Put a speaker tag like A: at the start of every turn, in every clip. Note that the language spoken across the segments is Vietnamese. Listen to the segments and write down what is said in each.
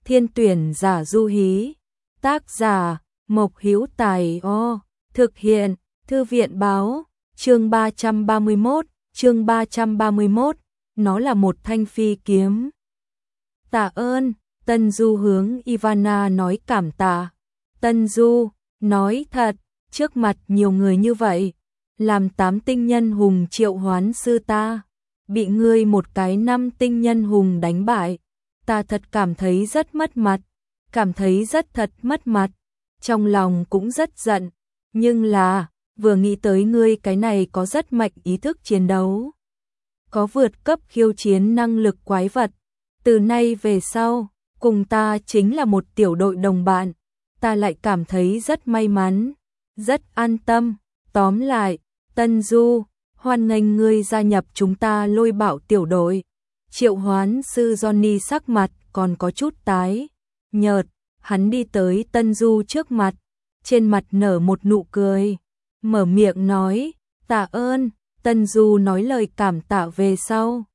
A: Thiên tuyển giả Du Hí. Tác giả Mộc Hữu Tài. Thực hiện Thư viện báo. Chương 331. Nó là một thanh phi kiếm. Tạ ơn. Tân Du hướng Ivana nói cảm tạ. Tân Du nói thật, trước mặt nhiều người như vậy, làm 8 tinh nhân hùng triệu hoán sư ta, bị ngươi một cái 5 tinh nhân hùng đánh bại, ta thật cảm thấy rất mất mặt, mất mặt, trong lòng cũng rất giận, nhưng là, vừa nghĩ tới ngươi cái này có rất mạnh ý thức chiến đấu, có vượt cấp khiêu chiến năng lực quái vật, từ nay về sau, cùng ta chính là một tiểu đội đồng bạn, ta lại cảm thấy rất may mắn, rất an tâm, tóm lại, Tân Du, hoan nghênh ngươi gia nhập chúng ta Lôi Bạo tiểu đội. Triệu hoán sư Johnny sắc mặt còn có chút tái nhợt, hắn đi tới Tân Du trước mặt, trên mặt nở một nụ cười, mở miệng nói, tạ ơn. Tân Du nói lời cảm tạ về sau,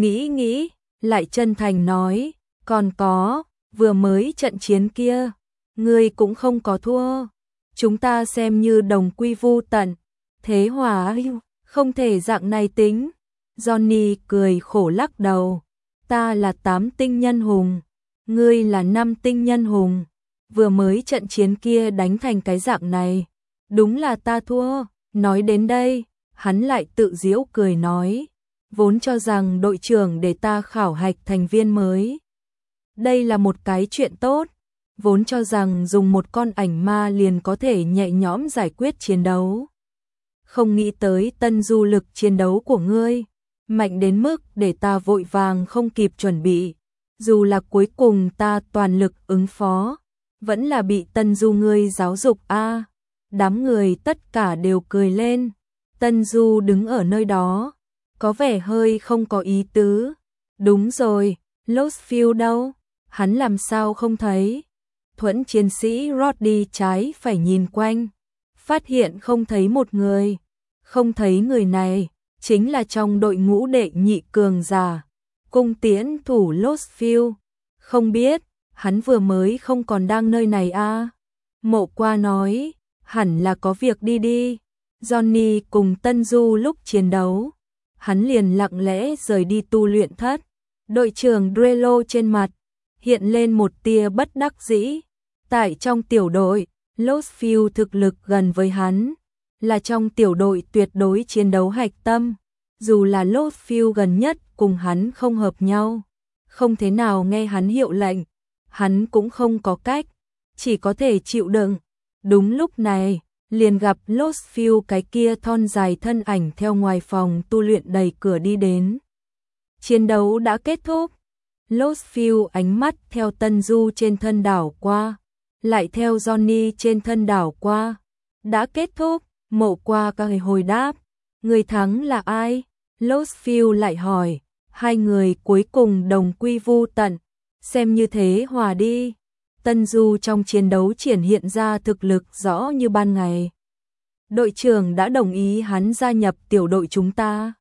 A: nghĩ, lại chân thành nói, còn có, vừa mới trận chiến kia, ngươi cũng không có thua, chúng ta xem như đồng quy vu tận, thế hòa, không thể dạng này tính. Johnny cười khổ lắc đầu, ta là 8 tinh nhân hùng, ngươi là 5 tinh nhân hùng, vừa mới trận chiến kia đánh thành cái dạng này, đúng là ta thua. Nói đến đây, hắn lại tự giễu cười nói, vốn cho rằng đội trưởng để ta khảo hạch thành viên mới. Đây là một cái chuyện tốt, vốn cho rằng dùng một con ảnh ma liền có thể nhẹ nhõm giải quyết chiến đấu. Không nghĩ tới Tân Du lực chiến đấu của ngươi, mạnh đến mức để ta vội vàng không kịp chuẩn bị. Dù là cuối cùng ta toàn lực ứng phó, vẫn là bị Tân Du ngươi giáo dục a. Đám người tất cả đều cười lên. Tân Du đứng ở nơi đó, có vẻ hơi không có ý tứ. Đúng rồi, Lostfield đâu? Hắn làm sao không thấy? Thuẫn chiến sĩ Roddy trái phải nhìn quanh, phát hiện không thấy một người. Không thấy người này, chính là trong đội ngũ đệ nhị cường giả, cung tiễn thủ Lostfield. Không biết, hắn vừa mới không còn đang nơi này a. Mộ Qua nói, hẳn là có việc đi. Johnny cùng Tân Du lúc chiến đấu, hắn liền lặng lẽ rời đi tu luyện thất. Đội trưởng Drello trên mặt hiện lên một tia bất đắc dĩ. Tại trong tiểu đội, Lostfield thực lực gần với hắn, là trong tiểu đội tuyệt đối chiến đấu hạch tâm. Dù là Lostfield gần nhất cùng hắn không hợp nhau, không thế nào nghe hắn hiệu lệnh, hắn cũng không có cách, chỉ có thể chịu đựng. Đúng lúc này, liền gặp Lostfield cái kia thon dài thân ảnh theo ngoài phòng tu luyện đẩy cửa đi đến. Chiến đấu đã kết thúc. Lostfield ánh mắt theo Tân Du trên thân đảo qua, lại theo Johnny trên thân đảo qua. Đã kết thúc. Mộ Qua các hồi đáp, người thắng là ai? Lostfield lại hỏi, hai người cuối cùng đồng quy vu tận, xem như thế hòa đi. Tân Du trong chiến đấu triển hiện ra thực lực rõ như ban ngày. Đội trưởng đã đồng ý hắn gia nhập tiểu đội chúng ta.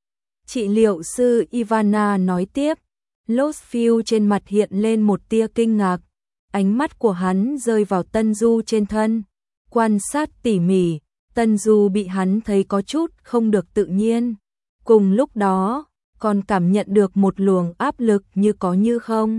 A: Trị liệu sư Ivana nói tiếp, Lostfield trên mặt hiện lên một tia kinh ngạc, ánh mắt của hắn rơi vào Tân Du trên thân, quan sát tỉ mỉ. Tân Du bị hắn thấy có chút không được tự nhiên. Cùng lúc đó, còn cảm nhận được một luồng áp lực như có như không.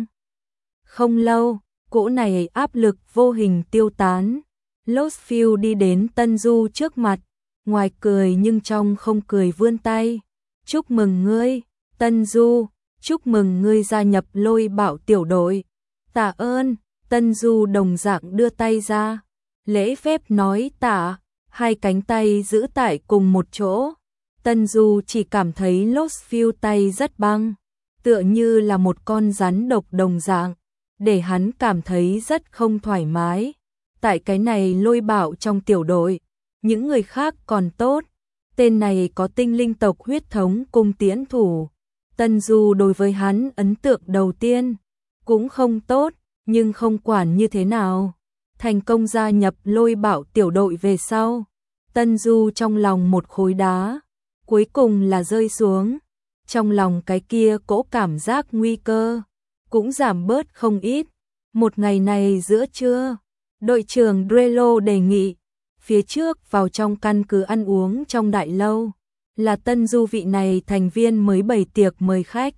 A: Không lâu, cỗ này áp lực vô hình tiêu tán. Lostfield đi đến Tân Du trước mặt, ngoài cười nhưng trong không cười vươn tay. Chúc mừng ngươi, Tân Du, chúc mừng ngươi gia nhập Lôi Bạo tiểu đội. Tạ ơn. Tân Du đồng dạng đưa tay ra, lễ phép nói tạ. Hai cánh tay giữ tại cùng một chỗ. Tân Du chỉ cảm thấy Lostfield tay rất băng, tựa như là một con rắn độc đồng dạng, để hắn cảm thấy rất không thoải mái. Tại cái này Lôi Bạo trong tiểu đội, những người khác còn tốt, tên này có tinh linh tộc huyết thống cung tiễn thủ. Tân Du đối với hắn ấn tượng đầu tiên cũng không tốt, nhưng không quản như thế nào. Thành công gia nhập Lôi Bạo tiểu đội về sau, Tân Du trong lòng một khối đá, cuối cùng là rơi xuống. Trong lòng cái kia cỗ cảm giác nguy cơ cũng giảm bớt không ít. Một ngày này giữa trưa, đội trưởng Drello đề nghị, phía trước vào trong căn cứ ăn uống trong đại lâu, là Tân Du vị này thành viên mới bày tiệc mời khách.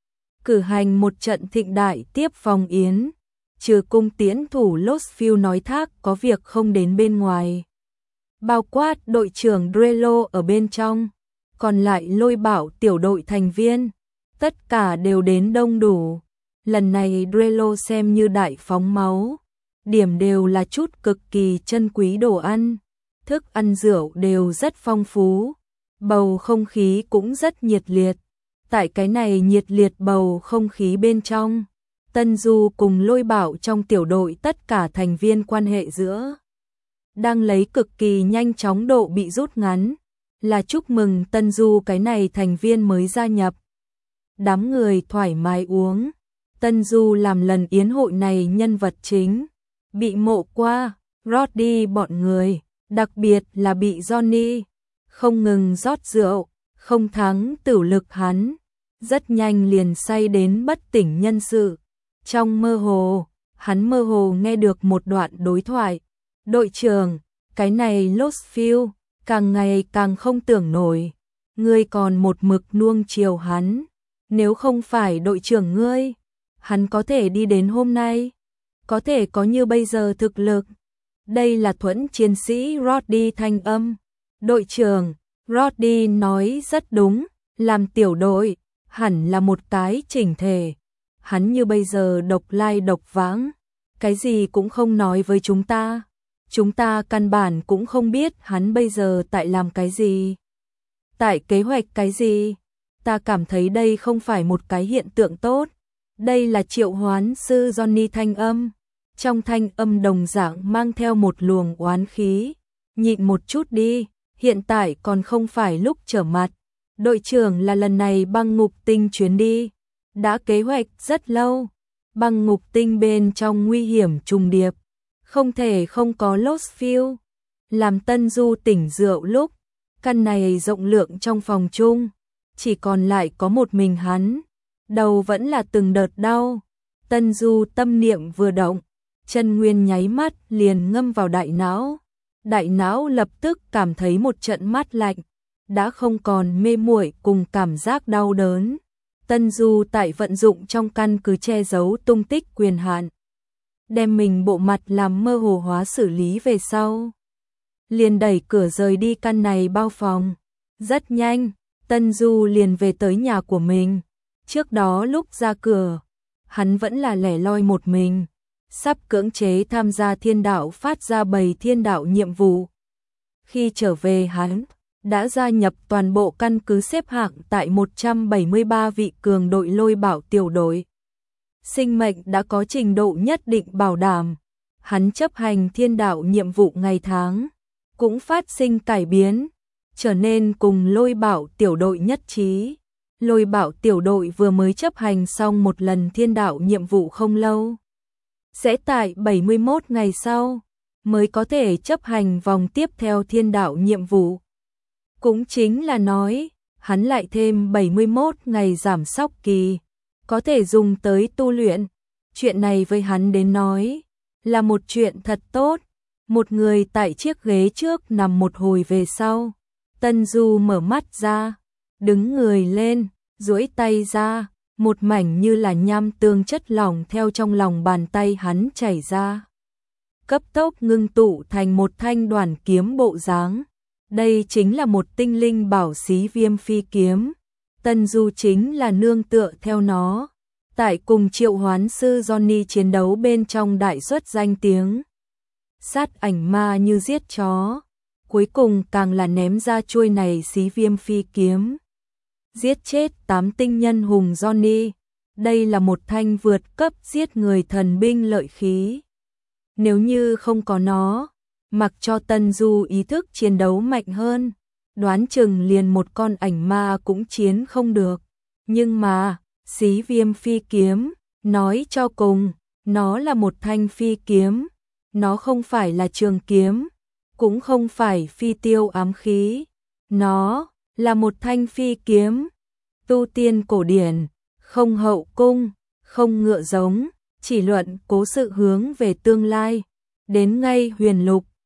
A: Cử hành một trận thịnh đại tiếp phòng yến, trừ cung tiễn thủ Lostfield nói thác có việc không đến bên ngoài. Bao quát đội trưởng Drello ở bên trong, còn lại Lôi Bảo tiểu đội thành viên, tất cả đều đến đông đủ. Lần này Drello xem như đại phóng máu, điểm đều là chút cực kỳ chân quý đồ ăn, thức ăn rượu đều rất phong phú, bầu không khí cũng rất nhiệt liệt. Tại cái này nhiệt liệt bầu không khí bên trong, Tân Du cùng Lôi Bảo trong tiểu đội tất cả thành viên quan hệ giữa đang lấy cực kỳ nhanh chóng độ bị rút ngắn, là chúc mừng Tân Du cái này thành viên mới gia nhập. Đám người thoải mái uống, Tân Du làm lần yến hội này nhân vật chính, bị mộ qua, Roddy bọn người, đặc biệt là bị Johnny, không ngừng rót rượu, không thắng tử lực hắn, rất nhanh liền say đến bất tỉnh nhân sự. Trong mơ hồ, hắn mơ hồ nghe được một đoạn đối thoại. Đội trưởng, cái này Lostfield, càng ngày càng không tưởng nổi. Ngươi còn một mực nuông chiều hắn. Nếu không phải đội trưởng ngươi, hắn có thể đi đến hôm nay. Có thể có như bây giờ thực lực. Đây là thuẫn chiến sĩ Roddy thanh âm. Đội trưởng, Roddy nói rất đúng. Làm tiểu đội, hẳn là một cái chỉnh thể. Hắn như bây giờ độc lai độc vãng, cái gì cũng không nói với chúng ta. Chúng ta căn bản cũng không biết hắn bây giờ tại làm cái gì, tại kế hoạch cái gì. Ta cảm thấy đây không phải một cái hiện tượng tốt. Đây là triệu hoán sư Johnny thanh âm. Trong thanh âm đồng dạng mang theo một luồng oán khí. Nhịn một chút đi, hiện tại còn không phải lúc trở mặt. Đội trưởng là lần này băng ngục tinh chuyến đi. Đã kế hoạch rất lâu, băng ngục tinh bên trong nguy hiểm trùng điệp, không thể không có Lostfield. Làm Tân Du tỉnh rượu lúc, căn này rộng lượng trong phòng chung, chỉ còn lại có một mình hắn, đầu vẫn là từng đợt đau. Tân Du tâm niệm vừa động, chân nguyên nháy mắt liền ngâm vào đại não lập tức cảm thấy một trận mát lạnh, đã không còn mê muội cùng cảm giác đau đớn. Tân Du tại vận dụng trong căn cứ che giấu tung tích quyền hạn, đem mình bộ mặt làm mơ hồ hóa xử lý về sau, liền đẩy cửa rời đi căn này bao phòng. Rất nhanh, Tân Du liền về tới nhà của mình. Trước đó lúc ra cửa, hắn vẫn là lẻ loi một mình, sắp cưỡng chế tham gia thiên đạo phát ra bầy thiên đạo nhiệm vụ. Khi trở về hắn đã gia nhập toàn bộ căn cứ xếp hạng tại 173 vị cường đội Lôi Bảo tiểu đội. Sinh mệnh đã có trình độ nhất định bảo đảm. Hắn chấp hành thiên đạo nhiệm vụ ngày tháng, cũng phát sinh cải biến, trở nên cùng Lôi Bảo tiểu đội nhất trí. Lôi Bảo tiểu đội vừa mới chấp hành xong một lần thiên đạo nhiệm vụ không lâu. Sẽ tại 71 ngày sau, mới có thể chấp hành vòng tiếp theo thiên đạo nhiệm vụ. Cũng chính là nói, hắn lại thêm 71 ngày giảm sóc kỳ, có thể dùng tới tu luyện. Chuyện này với hắn đến nói, là một chuyện thật tốt. Một người tại chiếc ghế trước nằm một hồi về sau. Tân Du mở mắt ra, đứng người lên, duỗi tay ra, một mảnh như là nham tương chất lỏng theo trong lòng bàn tay hắn chảy ra. Cấp tốc ngưng tụ thành một thanh đoàn kiếm bộ dáng. Đây chính là một tinh linh bảo xí viêm phi kiếm. Tân Du chính là nương tựa theo nó, tại cùng triệu hoán sư Johnny chiến đấu bên trong đại xuất danh tiếng. Sát ảnh ma như giết chó, cuối cùng càng là ném ra chuôi này xí viêm phi kiếm. Giết chết 8 tinh nhân hùng Johnny. Đây là một thanh vượt cấp giết người thần binh lợi khí. Nếu như không có nó, mặc cho Tân Du ý thức chiến đấu mạnh hơn, đoán chừng liền một con ảnh ma cũng chiến không được. Nhưng mà, xí viêm phi kiếm, nói cho cùng, nó là một thanh phi kiếm. Nó không phải là trường kiếm, cũng không phải phi tiêu ám khí. Nó là một thanh phi kiếm, tu tiên cổ điển, không hậu cung, không ngựa giống, chỉ luận cố sự hướng về tương lai. Đến ngay huyền lục,